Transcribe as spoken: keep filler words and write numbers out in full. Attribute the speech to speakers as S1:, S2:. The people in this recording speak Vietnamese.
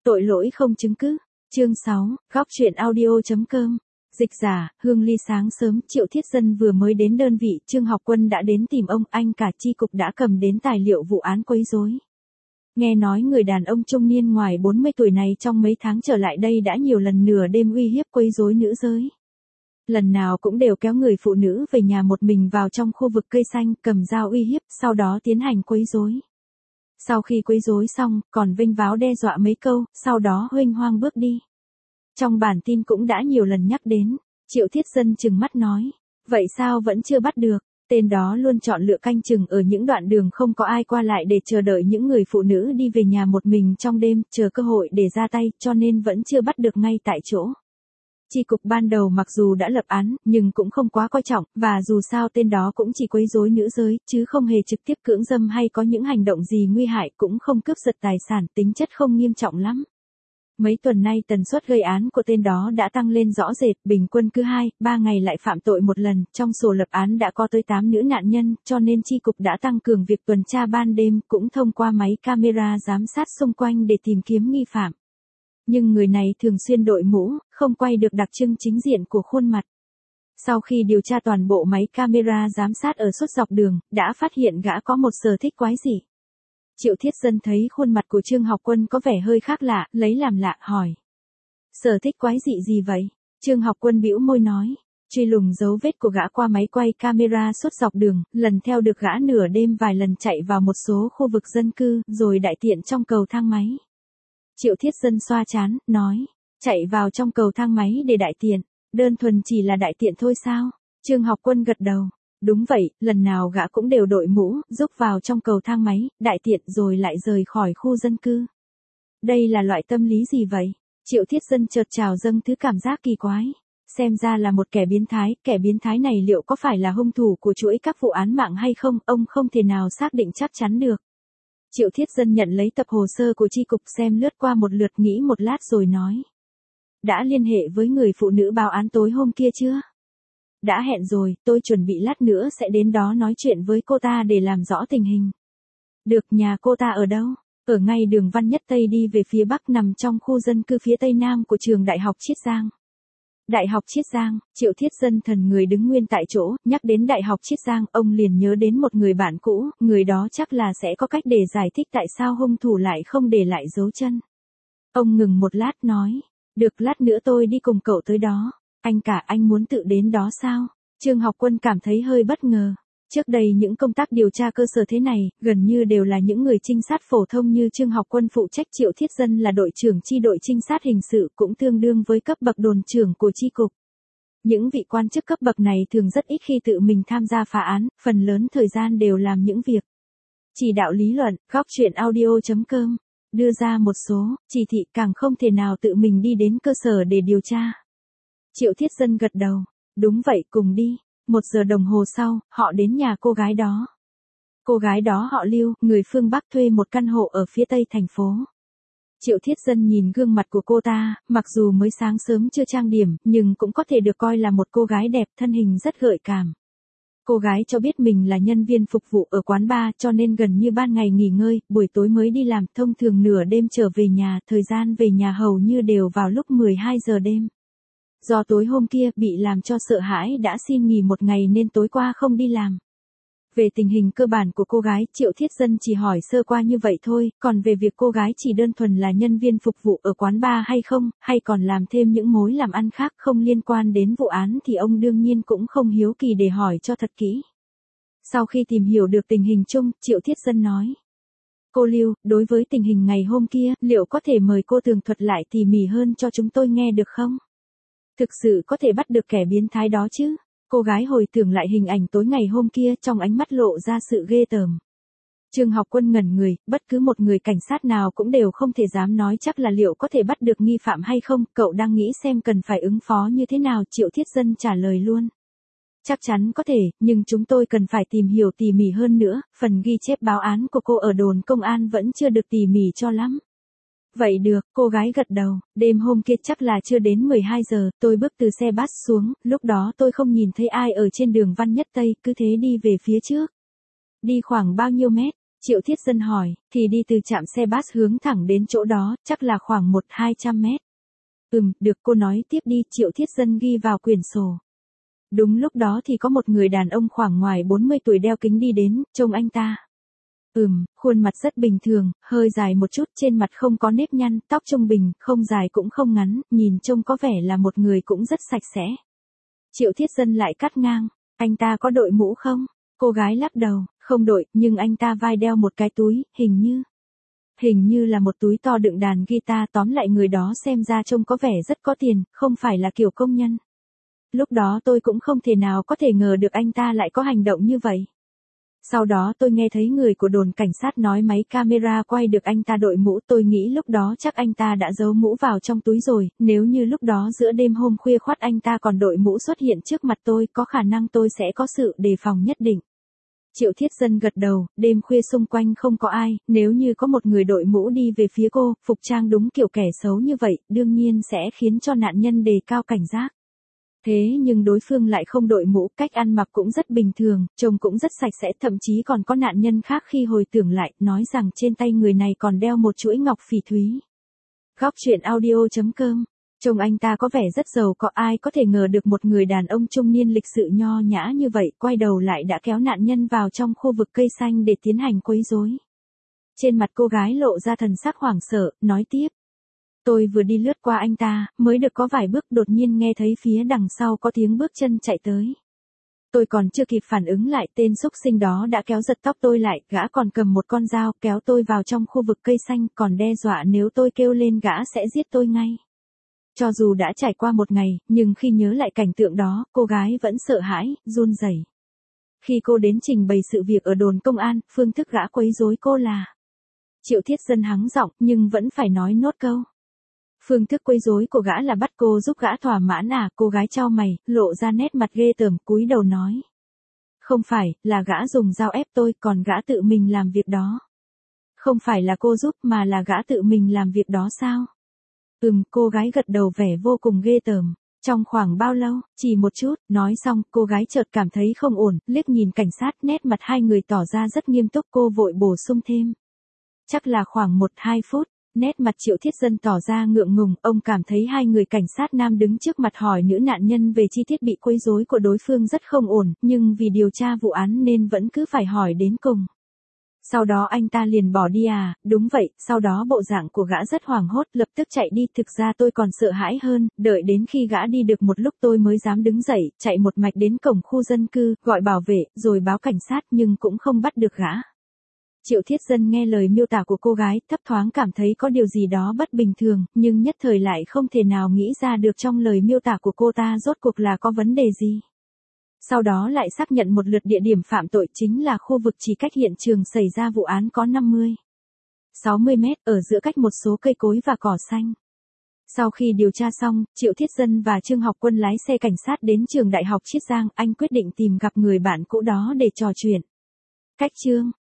S1: Tội lỗi không chứng cứ. Chương sáu, góc truyện audio chấm com. Dịch giả, Hương Ly. Sáng sớm, Triệu Thiết Dân vừa mới đến đơn vị, Trương Học Quân đã đến tìm ông, anh cả chi cục đã cầm đến tài liệu vụ án quấy rối. Nghe nói người đàn ông trung niên ngoài bốn mươi tuổi này trong mấy tháng trở lại đây đã nhiều lần nửa đêm uy hiếp quấy rối nữ giới. Lần nào cũng đều kéo người phụ nữ về nhà một mình vào trong khu vực cây xanh, cầm dao uy hiếp, sau đó tiến hành quấy rối. Sau khi quấy rối xong, còn vênh váo đe dọa mấy câu, sau đó huênh hoang bước đi. Trong bản tin cũng đã nhiều lần nhắc đến, Triệu Thiết Dân trừng mắt nói, vậy sao vẫn chưa bắt được, tên đó luôn chọn lựa canh chừng ở những đoạn đường không có ai qua lại để chờ đợi những người phụ nữ đi về nhà một mình trong đêm, chờ cơ hội để ra tay, cho nên vẫn chưa bắt được ngay tại chỗ. Chi cục ban đầu mặc dù đã lập án, nhưng cũng không quá coi trọng, và dù sao tên đó cũng chỉ quấy rối nữ giới, chứ không hề trực tiếp cưỡng dâm hay có những hành động gì nguy hại, cũng không cướp giật tài sản, tính chất không nghiêm trọng lắm. Mấy tuần nay tần suất gây án của tên đó đã tăng lên rõ rệt, bình quân cứ hai, ba ngày lại phạm tội một lần, trong sổ lập án đã có tới tám nữ nạn nhân, cho nên chi cục đã tăng cường việc tuần tra ban đêm, cũng thông qua máy camera giám sát xung quanh để tìm kiếm nghi phạm. Nhưng người này thường xuyên đội mũ, không quay được đặc trưng chính diện của khuôn mặt. Sau khi điều tra toàn bộ máy camera giám sát ở suốt dọc đường, đã phát hiện gã có một sở thích quái dị. Triệu Thiết Dân thấy khuôn mặt của Trương Học Quân có vẻ hơi khác lạ, lấy làm lạ, hỏi. Sở thích quái dị gì vậy? Trương Học Quân bĩu môi nói. Truy lùng dấu vết của gã qua máy quay camera suốt dọc đường, lần theo được gã nửa đêm vài lần chạy vào một số khu vực dân cư, rồi đại tiện trong cầu thang máy. Triệu Thiết Dân xoa trán, nói. Chạy vào trong cầu thang máy để đại tiện, đơn thuần chỉ là đại tiện thôi sao? Trương Học Quân gật đầu. Đúng vậy, lần nào gã cũng đều đội mũ, rúc vào trong cầu thang máy, đại tiện rồi lại rời khỏi khu dân cư. Đây là loại tâm lý gì vậy? Triệu Thiết Dân chợt trào dâng thứ cảm giác kỳ quái. Xem ra là một kẻ biến thái, kẻ biến thái này liệu có phải là hung thủ của chuỗi các vụ án mạng hay không, ông không thể nào xác định chắc chắn được. Triệu Thiết Dân nhận lấy tập hồ sơ của chi cục xem lướt qua một lượt, nghĩ một lát rồi nói. Đã liên hệ với người phụ nữ báo án tối hôm kia chưa? Đã hẹn rồi, tôi chuẩn bị lát nữa sẽ đến đó nói chuyện với cô ta để làm rõ tình hình. Được, nhà cô ta ở đâu? Ở ngay đường Văn Nhất Tây đi về phía bắc, nằm trong khu dân cư phía tây nam của trường Đại học Chiết Giang. Đại học Chiết Giang, Triệu Thiết Dân thần người đứng nguyên tại chỗ, nhắc đến Đại học Chiết Giang, ông liền nhớ đến một người bạn cũ, người đó chắc là sẽ có cách để giải thích tại sao hung thủ lại không để lại dấu chân. Ông ngừng một lát nói, được, lát nữa tôi đi cùng cậu tới đó. Anh cả, anh muốn tự đến đó sao? Trương Học Quân cảm thấy hơi bất ngờ. Trước đây những công tác điều tra cơ sở thế này, gần như đều là những người trinh sát phổ thông như Trương Học Quân phụ trách. Triệu Thiết Dân là đội trưởng chi đội trinh sát hình sự, cũng tương đương với cấp bậc đồn trưởng của chi cục. Những vị quan chức cấp bậc này thường rất ít khi tự mình tham gia phá án, phần lớn thời gian đều làm những việc chỉ đạo lý luận. Góc truyện audio chấm com đưa ra một số chỉ thị, càng không thể nào tự mình đi đến cơ sở để điều tra. Triệu Thiết Dân gật đầu. Đúng vậy, cùng đi. Một giờ đồng hồ sau, họ đến nhà cô gái đó. Cô gái đó họ Lưu, người phương Bắc, thuê một căn hộ ở phía tây thành phố. Triệu Thiết Dân nhìn gương mặt của cô ta, mặc dù mới sáng sớm chưa trang điểm, nhưng cũng có thể được coi là một cô gái đẹp, thân hình rất gợi cảm. Cô gái cho biết mình là nhân viên phục vụ ở quán bar, cho nên gần như ban ngày nghỉ ngơi, buổi tối mới đi làm, thông thường nửa đêm trở về nhà, thời gian về nhà hầu như đều vào lúc mười hai giờ đêm. Do tối hôm kia bị làm cho sợ hãi đã xin nghỉ một ngày nên tối qua không đi làm. Về tình hình cơ bản của cô gái, Triệu Thiết Dân chỉ hỏi sơ qua như vậy thôi, còn về việc cô gái chỉ đơn thuần là nhân viên phục vụ ở quán bar hay không, hay còn làm thêm những mối làm ăn khác không liên quan đến vụ án thì ông đương nhiên cũng không hiếu kỳ để hỏi cho thật kỹ. Sau khi tìm hiểu được tình hình chung, Triệu Thiết Dân nói. Cô Lưu, đối với tình hình ngày hôm kia, liệu có thể mời cô tường thuật lại tỉ mỉ hơn cho chúng tôi nghe được không? Thực sự có thể bắt được kẻ biến thái đó chứ? Cô gái hồi tưởng lại hình ảnh tối ngày hôm kia, trong ánh mắt lộ ra sự ghê tởm. Trương Học Quân ngẩn người, bất cứ một người cảnh sát nào cũng đều không thể dám nói chắc là liệu có thể bắt được nghi phạm hay không, cậu đang nghĩ xem cần phải ứng phó như thế nào. Triệu Thiết Dân trả lời luôn. Chắc chắn có thể, nhưng chúng tôi cần phải tìm hiểu tỉ mỉ hơn nữa, phần ghi chép báo án của cô ở đồn công an vẫn chưa được tỉ mỉ cho lắm. Vậy được, cô gái gật đầu. Đêm hôm kia chắc là chưa đến mười hai giờ, tôi bước từ xe bus xuống, lúc đó tôi không nhìn thấy ai ở trên đường Văn Nhất Tây, cứ thế đi về phía trước. Đi khoảng bao nhiêu mét? Triệu Thiết Dân hỏi, thì đi từ trạm xe bus hướng thẳng đến chỗ đó, chắc là khoảng một hai trăm mét. Ừm, được, cô nói tiếp đi, Triệu Thiết Dân ghi vào quyển sổ. Đúng lúc đó thì có một người đàn ông khoảng ngoài bốn mươi tuổi đeo kính đi đến, trông anh ta. Ừm, khuôn mặt rất bình thường, hơi dài một chút, trên mặt không có nếp nhăn, tóc trung bình, không dài cũng không ngắn, nhìn trông có vẻ là một người cũng rất sạch sẽ. Triệu Thiết Dân lại cắt ngang, anh ta có đội mũ không? Cô gái lắc đầu, không đội, nhưng anh ta vai đeo một cái túi, hình như. Hình như là một túi to đựng đàn guitar, tóm lại người đó xem ra trông có vẻ rất có tiền, không phải là kiểu công nhân. Lúc đó tôi cũng không thể nào có thể ngờ được anh ta lại có hành động như vậy. Sau đó tôi nghe thấy người của đồn cảnh sát nói máy camera quay được anh ta đội mũ, tôi nghĩ lúc đó chắc anh ta đã giấu mũ vào trong túi rồi, nếu như lúc đó giữa đêm hôm khuya khoắt anh ta còn đội mũ xuất hiện trước mặt tôi, có khả năng tôi sẽ có sự đề phòng nhất định. Triệu Thiết Dân gật đầu, đêm khuya xung quanh không có ai, nếu như có một người đội mũ đi về phía cô, phục trang đúng kiểu kẻ xấu như vậy, đương nhiên sẽ khiến cho nạn nhân đề cao cảnh giác. Thế nhưng đối phương lại không đội mũ, cách ăn mặc cũng rất bình thường, trông cũng rất sạch sẽ, thậm chí còn có nạn nhân khác khi hồi tưởng lại, nói rằng trên tay người này còn đeo một chuỗi ngọc phỉ thúy. Góc truyện audio chấm com. Trông anh ta có vẻ rất giàu có, ai có thể ngờ được một người đàn ông trung niên lịch sự nho nhã như vậy, quay đầu lại đã kéo nạn nhân vào trong khu vực cây xanh để tiến hành quấy rối. Trên mặt cô gái lộ ra thần sắc hoảng sợ, nói tiếp. Tôi vừa đi lướt qua anh ta, mới được có vài bước đột nhiên nghe thấy phía đằng sau có tiếng bước chân chạy tới. Tôi còn chưa kịp phản ứng lại, tên xúc sinh đó đã kéo giật tóc tôi lại, gã còn cầm một con dao kéo tôi vào trong khu vực cây xanh, còn đe dọa nếu tôi kêu lên gã sẽ giết tôi ngay. Cho dù đã trải qua một ngày, nhưng khi nhớ lại cảnh tượng đó, cô gái vẫn sợ hãi, run rẩy. Khi cô đến trình bày sự việc ở đồn công an, phương thức gã quấy rối cô là. Triệu Thiết Dân hắng giọng, nhưng vẫn phải nói nốt câu. Phương thức quấy rối của gã là bắt cô giúp gã thỏa mãn à? Cô gái chau mày, lộ ra nét mặt ghê tởm, cúi đầu nói. Không phải, là gã dùng dao ép tôi, còn gã tự mình làm việc đó. Không phải là cô giúp mà là gã tự mình làm việc đó sao? Ừm, cô gái gật đầu, vẻ vô cùng ghê tởm. Trong khoảng bao lâu? Chỉ một chút, nói xong, cô gái chợt cảm thấy không ổn, liếc nhìn cảnh sát, nét mặt hai người tỏ ra rất nghiêm túc, cô vội bổ sung thêm. Chắc là khoảng một hai phút. Nét mặt Triệu Thiết Dân tỏ ra ngượng ngùng, ông cảm thấy hai người cảnh sát nam đứng trước mặt hỏi nữ nạn nhân về chi tiết bị quấy rối của đối phương rất không ổn, nhưng vì điều tra vụ án nên vẫn cứ phải hỏi đến cùng. Sau đó anh ta liền bỏ đi à? Đúng vậy, sau đó bộ dạng của gã rất hoảng hốt, lập tức chạy đi, thực ra tôi còn sợ hãi hơn, đợi đến khi gã đi được một lúc tôi mới dám đứng dậy, chạy một mạch đến cổng khu dân cư, gọi bảo vệ, rồi báo cảnh sát nhưng cũng không bắt được gã. Triệu Thiết Dân nghe lời miêu tả của cô gái, thấp thoáng cảm thấy có điều gì đó bất bình thường, nhưng nhất thời lại không thể nào nghĩ ra được trong lời miêu tả của cô ta rốt cuộc là có vấn đề gì. Sau đó lại xác nhận một lượt địa điểm phạm tội, chính là khu vực chỉ cách hiện trường xảy ra vụ án có năm mươi, sáu mươi mét, ở giữa cách một số cây cối và cỏ xanh. Sau khi điều tra xong, Triệu Thiết Dân và Trương Học Quân lái xe cảnh sát đến trường Đại học Chiết Giang, anh quyết định tìm gặp người bạn cũ đó để trò chuyện. Cách chương